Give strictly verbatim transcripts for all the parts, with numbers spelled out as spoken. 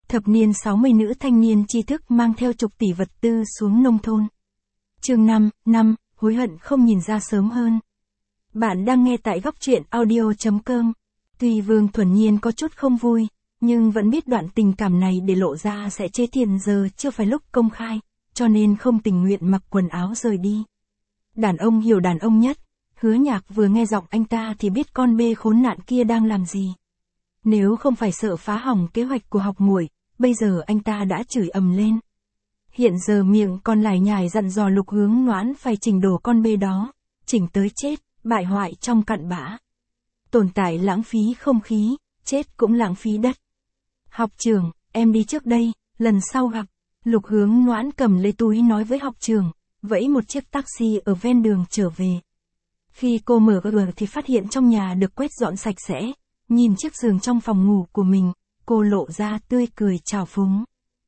Thập niên sáu mươi nữ thanh niên tri thức mang theo chục tỷ vật tư xuống nông thôn. Chương năm, năm, hối hận không nhìn ra sớm hơn. Bạn đang nghe tại góc truyện audio chấm com. Tuy Vương Thuần Nhiên có chút không vui, nhưng vẫn biết đoạn tình cảm này để lộ ra sẽ chê tiền giờ chưa phải lúc công khai, cho nên không tình nguyện mặc quần áo rời đi. Đàn ông hiểu đàn ông nhất, Hứa Nhạc vừa nghe giọng anh ta thì biết con bê khốn nạn kia đang làm gì. Nếu không phải sợ phá hỏng kế hoạch của học muội, bây giờ anh ta đã chửi ầm lên. Hiện giờ miệng còn lải nhải dặn dò Lục Hướng Noãn phải chỉnh đổ con bê đó, chỉnh tới chết, bại hoại trong cặn bã. Tồn tại lãng phí không khí, chết cũng lãng phí đất. Học trưởng, em đi trước đây, lần sau gặp. Lục Hướng Noãn cầm lấy túi nói với học trưởng, vẫy một chiếc taxi ở ven đường trở về. Khi cô mở cửa thì phát hiện trong nhà được quét dọn sạch sẽ, nhìn chiếc giường trong phòng ngủ của mình, cô lộ ra tươi cười trào phúng.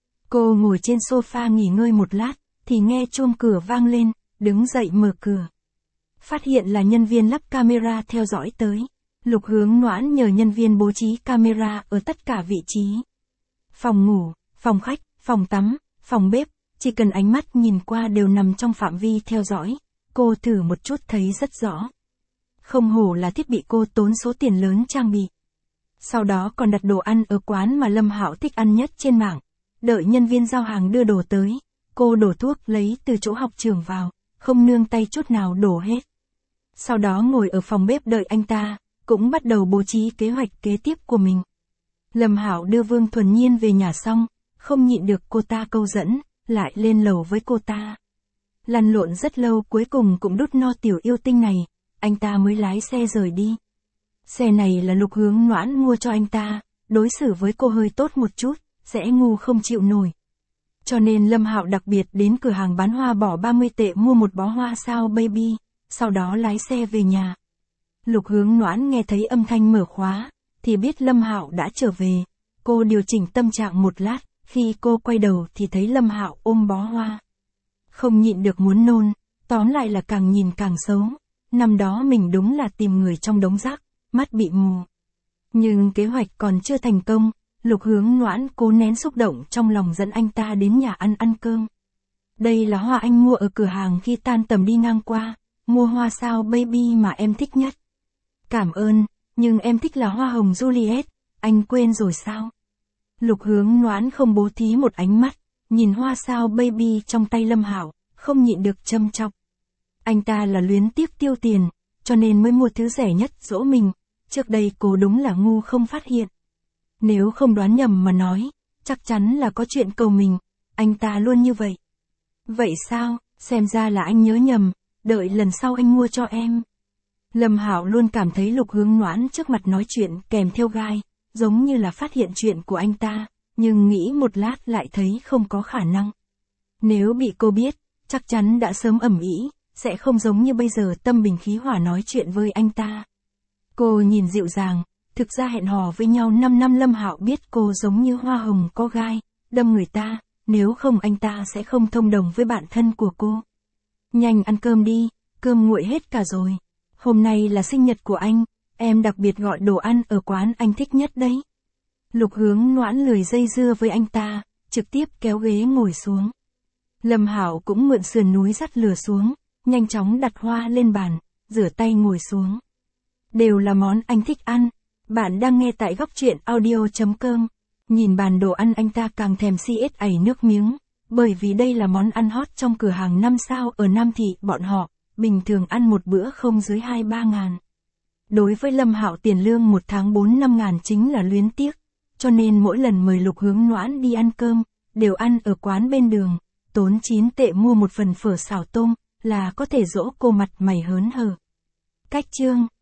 Cô ngồi trên sofa nghỉ ngơi một lát, thì nghe chuông cửa vang lên, đứng dậy mở cửa. Phát hiện là nhân viên lắp camera theo dõi tới. Lục Hướng Noãn nhờ nhân viên bố trí camera ở tất cả vị trí. Phòng ngủ, phòng khách, phòng tắm, phòng bếp, chỉ cần ánh mắt nhìn qua đều nằm trong phạm vi theo dõi. Cô thử một chút thấy rất rõ. Không hổ là thiết bị cô tốn số tiền lớn trang bị. Sau đó còn đặt đồ ăn ở quán mà Lâm Hạo thích ăn nhất trên mạng. Đợi nhân viên giao hàng đưa đồ tới, cô đổ thuốc lấy từ chỗ học trưởng vào, không nương tay chút nào đổ hết. Sau đó ngồi ở phòng bếp đợi anh ta, cũng bắt đầu bố trí kế hoạch kế tiếp của mình. Lâm Hạo đưa Vương Thuần Nhiên về nhà xong, không nhịn được cô ta câu dẫn, lại lên lầu với cô ta. Lăn lộn rất lâu cuối cùng cũng đút no tiểu yêu tinh này, anh ta mới lái xe rời đi. Xe này là Lục Hướng Noãn mua cho anh ta, đối xử với cô hơi tốt một chút, sẽ ngu không chịu nổi. Cho nên Lâm Hạo đặc biệt đến cửa hàng bán hoa bỏ ba mươi tệ mua một bó hoa sao baby, sau đó lái xe về nhà. Lục Hướng Noãn nghe thấy âm thanh mở khóa, thì biết Lâm Hạo đã trở về. Cô điều chỉnh tâm trạng một lát, khi cô quay đầu thì thấy Lâm Hạo ôm bó hoa. Không nhịn được muốn nôn, tóm lại là càng nhìn càng xấu. Năm đó mình đúng là tìm người trong đống rác, mắt bị mù. Nhưng kế hoạch còn chưa thành công, Lục Hướng Noãn cố nén xúc động trong lòng dẫn anh ta đến nhà ăn ăn cơm. Đây là hoa anh mua ở cửa hàng khi tan tầm đi ngang qua, mua hoa sao baby mà em thích nhất. Cảm ơn, nhưng em thích là hoa hồng Juliet, anh quên rồi sao? Lục Hướng Noãn không bố thí một ánh mắt, nhìn hoa sao baby trong tay Lâm Hạo, không nhịn được châm chọc. Anh ta là luyến tiếc tiêu tiền, cho nên mới mua thứ rẻ nhất dỗ mình, trước đây cô đúng là ngu không phát hiện. Nếu không đoán nhầm mà nói, chắc chắn là có chuyện cầu mình, anh ta luôn như vậy. Vậy sao, xem ra là anh nhớ nhầm, đợi lần sau anh mua cho em. Lâm Hạo luôn cảm thấy Lục Hướng Noãn trước mặt nói chuyện kèm theo gai, giống như là phát hiện chuyện của anh ta, nhưng nghĩ một lát lại thấy không có khả năng. Nếu bị cô biết, chắc chắn đã sớm ầm ĩ, sẽ không giống như bây giờ tâm bình khí hòa nói chuyện với anh ta. Cô nhìn dịu dàng, thực ra hẹn hò với nhau năm năm Lâm Hạo biết cô giống như hoa hồng có gai, đâm người ta, nếu không anh ta sẽ không thông đồng với bạn thân của cô. Nhanh ăn cơm đi, cơm nguội hết cả rồi. Hôm nay là sinh nhật của anh, em đặc biệt gọi đồ ăn ở quán anh thích nhất đấy. Lục Hướng Noãn lười dây dưa với anh ta, trực tiếp kéo ghế ngồi xuống. Lâm Hạo cũng mượn sườn núi dắt lửa xuống, nhanh chóng đặt hoa lên bàn, rửa tay ngồi xuống. Đều là món anh thích ăn. Bạn đang nghe tại góc truyện audio chấm com. Nhìn bàn đồ ăn anh ta càng thèm si ết ảy nước miếng, bởi vì đây là món ăn hot trong cửa hàng năm sao ở Nam Thị bọn họ, bình thường ăn một bữa không dưới hai ba ngàn. Đối với Lâm Hạo tiền lương một tháng bốn năm ngàn chính là luyến tiếc, cho nên mỗi lần mời Lục Hướng Noãn đi ăn cơm, đều ăn ở quán bên đường, tốn chín tệ mua một phần phở xào tôm, là có thể dỗ cô mặt mày hớn hở. Cách chương